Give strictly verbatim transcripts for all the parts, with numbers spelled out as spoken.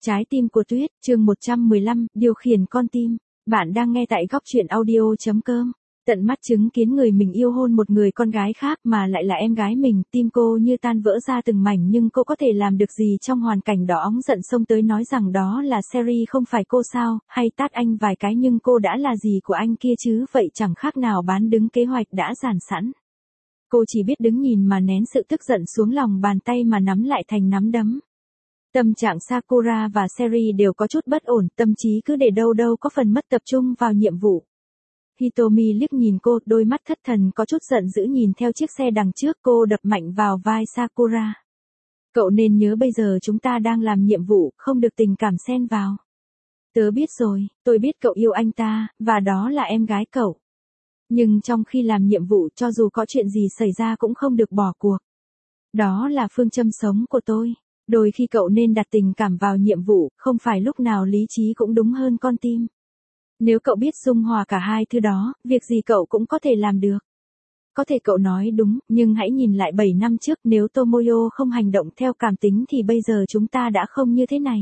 Trái tim của tuyết, chương một trăm mười lăm, điều khiển con tim. Bạn đang nghe tại góc truyện audio.com. Tận mắt chứng kiến người mình yêu hôn một người con gái khác mà lại là em gái mình, tim cô như tan vỡ ra từng mảnh, nhưng cô có thể làm được gì trong hoàn cảnh đó? Óng giận xông tới nói rằng đó là Sherry không phải cô sao, hay tát anh vài cái, nhưng cô đã là gì của anh kia chứ, vậy chẳng khác nào bán đứng kế hoạch đã dàn sẵn. Cô chỉ biết đứng nhìn mà nén sự tức giận xuống lòng bàn tay mà nắm lại thành nắm đấm. Tâm trạng Sakura và Sherry đều có chút bất ổn, tâm trí cứ để đâu đâu có phần mất tập trung vào nhiệm vụ. Hitomi liếc nhìn cô, đôi mắt thất thần có chút giận dữ nhìn theo chiếc xe đằng trước, cô đập mạnh vào vai Sakura. Cậu nên nhớ bây giờ chúng ta đang làm nhiệm vụ, không được tình cảm xen vào. Tớ biết rồi, tôi biết cậu yêu anh ta, và đó là em gái cậu. Nhưng trong khi làm nhiệm vụ, cho dù có chuyện gì xảy ra cũng không được bỏ cuộc. Đó là phương châm sống của tôi. Đôi khi cậu nên đặt tình cảm vào nhiệm vụ, không phải lúc nào lý trí cũng đúng hơn con tim. Nếu cậu biết dung hòa cả hai thứ đó, việc gì cậu cũng có thể làm được. Có thể cậu nói đúng, nhưng hãy nhìn lại bảy năm trước, nếu Tomoyo không hành động theo cảm tính thì bây giờ chúng ta đã không như thế này.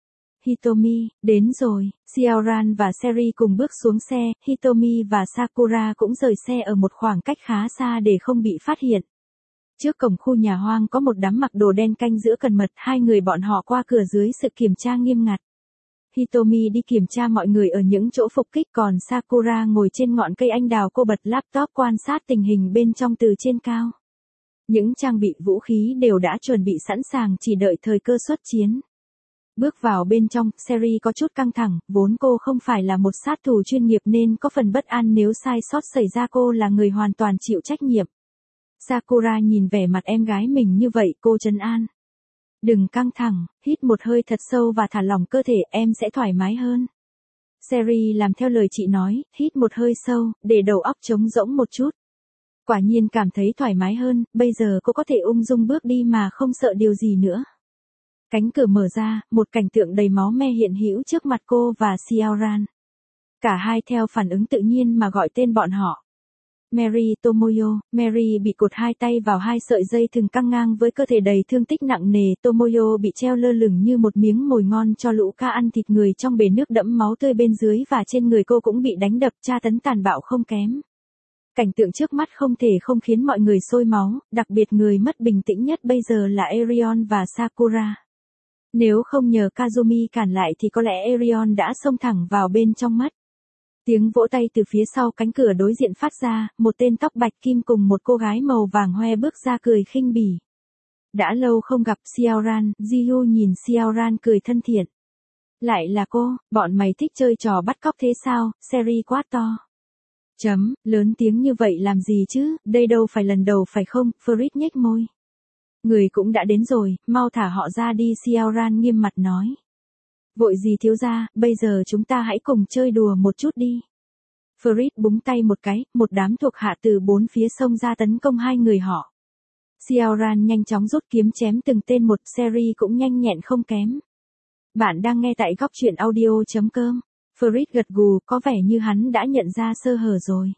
Hitomi, đến rồi. Xiaoran và Sherry cùng bước xuống xe, Hitomi và Sakura cũng rời xe ở một khoảng cách khá xa để không bị phát hiện. Trước cổng khu nhà hoang có một đám mặc đồ đen canh giữ cẩn mật, hai người bọn họ qua cửa dưới sự kiểm tra nghiêm ngặt. Hitomi đi kiểm tra mọi người ở những chỗ phục kích, còn Sakura ngồi trên ngọn cây anh đào, cô bật laptop quan sát tình hình bên trong từ trên cao. Những trang bị vũ khí đều đã chuẩn bị sẵn sàng, chỉ đợi thời cơ xuất chiến. Bước vào bên trong, Sherry có chút căng thẳng, vốn cô không phải là một sát thủ chuyên nghiệp nên có phần bất an nếu sai sót xảy ra, cô là người hoàn toàn chịu trách nhiệm. Sakura nhìn vẻ mặt em gái mình như vậy, cô trấn an. Đừng căng thẳng, hít một hơi thật sâu và thả lỏng cơ thể, em sẽ thoải mái hơn. Sherry làm theo lời chị nói, hít một hơi sâu, để đầu óc trống rỗng một chút. Quả nhiên cảm thấy thoải mái hơn, bây giờ cô có thể ung dung bước đi mà không sợ điều gì nữa. Cánh cửa mở ra, một cảnh tượng đầy máu me hiện hữu trước mặt cô và Xiaoran. Cả hai theo phản ứng tự nhiên mà gọi tên bọn họ. Mary, Tomoyo. Mary bị cột hai tay vào hai sợi dây thừng căng ngang với cơ thể đầy thương tích nặng nề. Tomoyo bị treo lơ lửng như một miếng mồi ngon cho lũ cá ăn thịt người trong bể nước đẫm máu tươi bên dưới, và trên người cô cũng bị đánh đập tra tấn tàn bạo không kém. Cảnh tượng trước mắt không thể không khiến mọi người sôi máu, đặc biệt người mất bình tĩnh nhất bây giờ là Erion và Sakura. Nếu không nhờ Kazumi cản lại thì có lẽ Erion đã xông thẳng vào bên trong mất. Tiếng vỗ tay từ phía sau cánh cửa đối diện phát ra, một tên tóc bạch kim cùng một cô gái màu vàng hoe bước ra cười khinh bỉ. Đã lâu không gặp Xiaoran, Jiyu nhìn Xiaoran cười thân thiện. Lại là cô, bọn mày thích chơi trò bắt cóc thế sao, Sherry quát to. Chấm, lớn tiếng như vậy làm gì chứ, đây đâu phải lần đầu phải không, Fritz nhếch môi. Người cũng đã đến rồi, mau thả họ ra đi, Xiaoran nghiêm mặt nói. Vội gì thiếu gia, bây giờ chúng ta hãy cùng chơi đùa một chút đi. Fritz búng tay một cái, một đám thuộc hạ từ bốn phía xông ra tấn công hai người họ. Xiaoran nhanh chóng rút kiếm chém từng tên một, Sherry cũng nhanh nhẹn không kém. Bạn đang nghe tại góc truyện audio.com. Fritz gật gù, có vẻ như hắn đã nhận ra sơ hở rồi.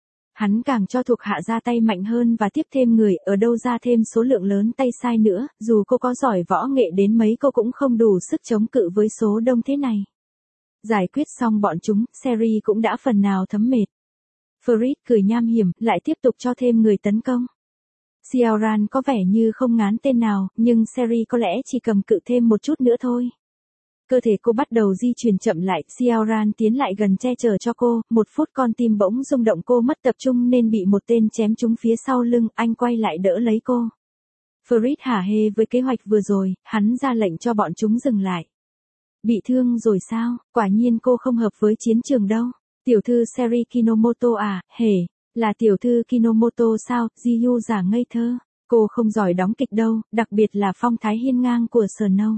Hắn càng cho thuộc hạ ra tay mạnh hơn và tiếp thêm người, ở đâu ra thêm số lượng lớn tay sai nữa, dù cô có giỏi võ nghệ đến mấy cô cũng không đủ sức chống cự với số đông thế này. Giải quyết xong bọn chúng, Sherry cũng đã phần nào thấm mệt. Fritz cười nham hiểm, lại tiếp tục cho thêm người tấn công. Xiaoran có vẻ như không ngán tên nào, nhưng Sherry có lẽ chỉ cầm cự thêm một chút nữa thôi. Cơ thể cô bắt đầu di chuyển chậm lại, Xiaoran tiến lại gần che chở cho cô, một phút con tim bỗng rung động, cô mất tập trung nên bị một tên chém trúng phía sau lưng, anh quay lại đỡ lấy cô. Fritz hả hê với kế hoạch vừa rồi, hắn ra lệnh cho bọn chúng dừng lại. Bị thương rồi sao, quả nhiên cô không hợp với chiến trường đâu. Tiểu thư Sherry Kinomoto à, hề, là tiểu thư Kinomoto sao, Jiyu giả ngây thơ. Cô không giỏi đóng kịch đâu, đặc biệt là phong thái hiên ngang của Snow.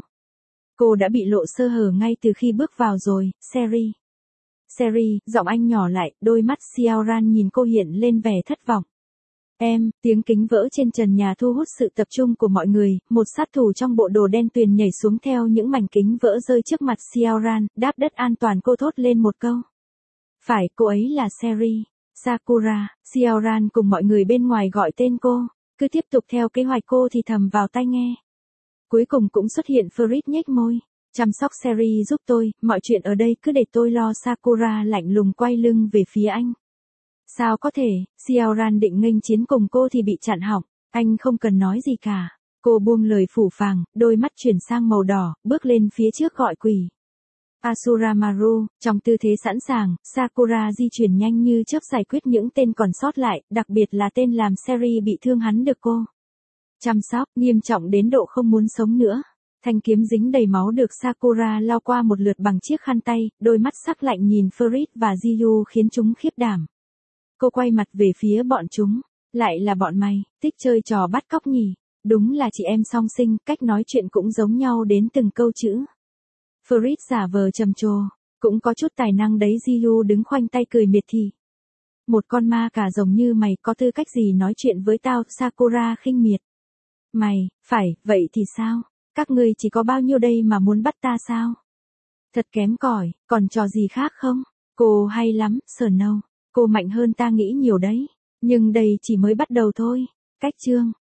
Cô đã bị lộ sơ hở ngay từ khi bước vào rồi, Sherry. Sherry, giọng anh nhỏ lại, đôi mắt Xiaoran nhìn cô hiện lên vẻ thất vọng. Em, tiếng kính vỡ trên trần nhà thu hút sự tập trung của mọi người, một sát thủ trong bộ đồ đen tuyền nhảy xuống theo những mảnh kính vỡ rơi trước mặt Xiaoran, đáp đất an toàn, cô thốt lên một câu. Phải, cô ấy là Sherry. Sakura, Xiaoran cùng mọi người bên ngoài gọi tên cô, cứ tiếp tục theo kế hoạch, cô thì thầm vào tai nghe. Cuối cùng cũng xuất hiện Fritz nhếch môi. Chăm sóc Seri giúp tôi, mọi chuyện ở đây cứ để tôi lo. Sakura lạnh lùng quay lưng về phía anh. Sao có thể, Xiaoran định nghênh chiến cùng cô thì bị chặn họng, anh không cần nói gì cả. Cô buông lời phủ phàng, đôi mắt chuyển sang màu đỏ, bước lên phía trước gọi quỷ. Asuramaru, trong tư thế sẵn sàng, Sakura di chuyển nhanh như chớp giải quyết những tên còn sót lại, đặc biệt là tên làm Seri bị thương hắn được cô chăm sóc, nghiêm trọng đến độ không muốn sống nữa. Thanh kiếm dính đầy máu được Sakura lau qua một lượt bằng chiếc khăn tay, đôi mắt sắc lạnh nhìn Fritz và Jiyu khiến chúng khiếp đảm. Cô quay mặt về phía bọn chúng, lại là bọn mày, thích chơi trò bắt cóc nhỉ? Đúng là chị em song sinh, cách nói chuyện cũng giống nhau đến từng câu chữ. Fritz giả vờ trầm trồ, cũng có chút tài năng đấy. Jiyu đứng khoanh tay cười miệt thị. Một con ma cả rồng như mày có tư cách gì nói chuyện với tao? Sakura khinh miệt. Mày, phải, vậy thì sao? Các ngươi chỉ có bao nhiêu đây mà muốn bắt ta sao? Thật kém cỏi, còn trò gì khác không? Cô hay lắm, Snow. Cô mạnh hơn ta nghĩ nhiều đấy. Nhưng đây chỉ mới bắt đầu thôi. Cách chương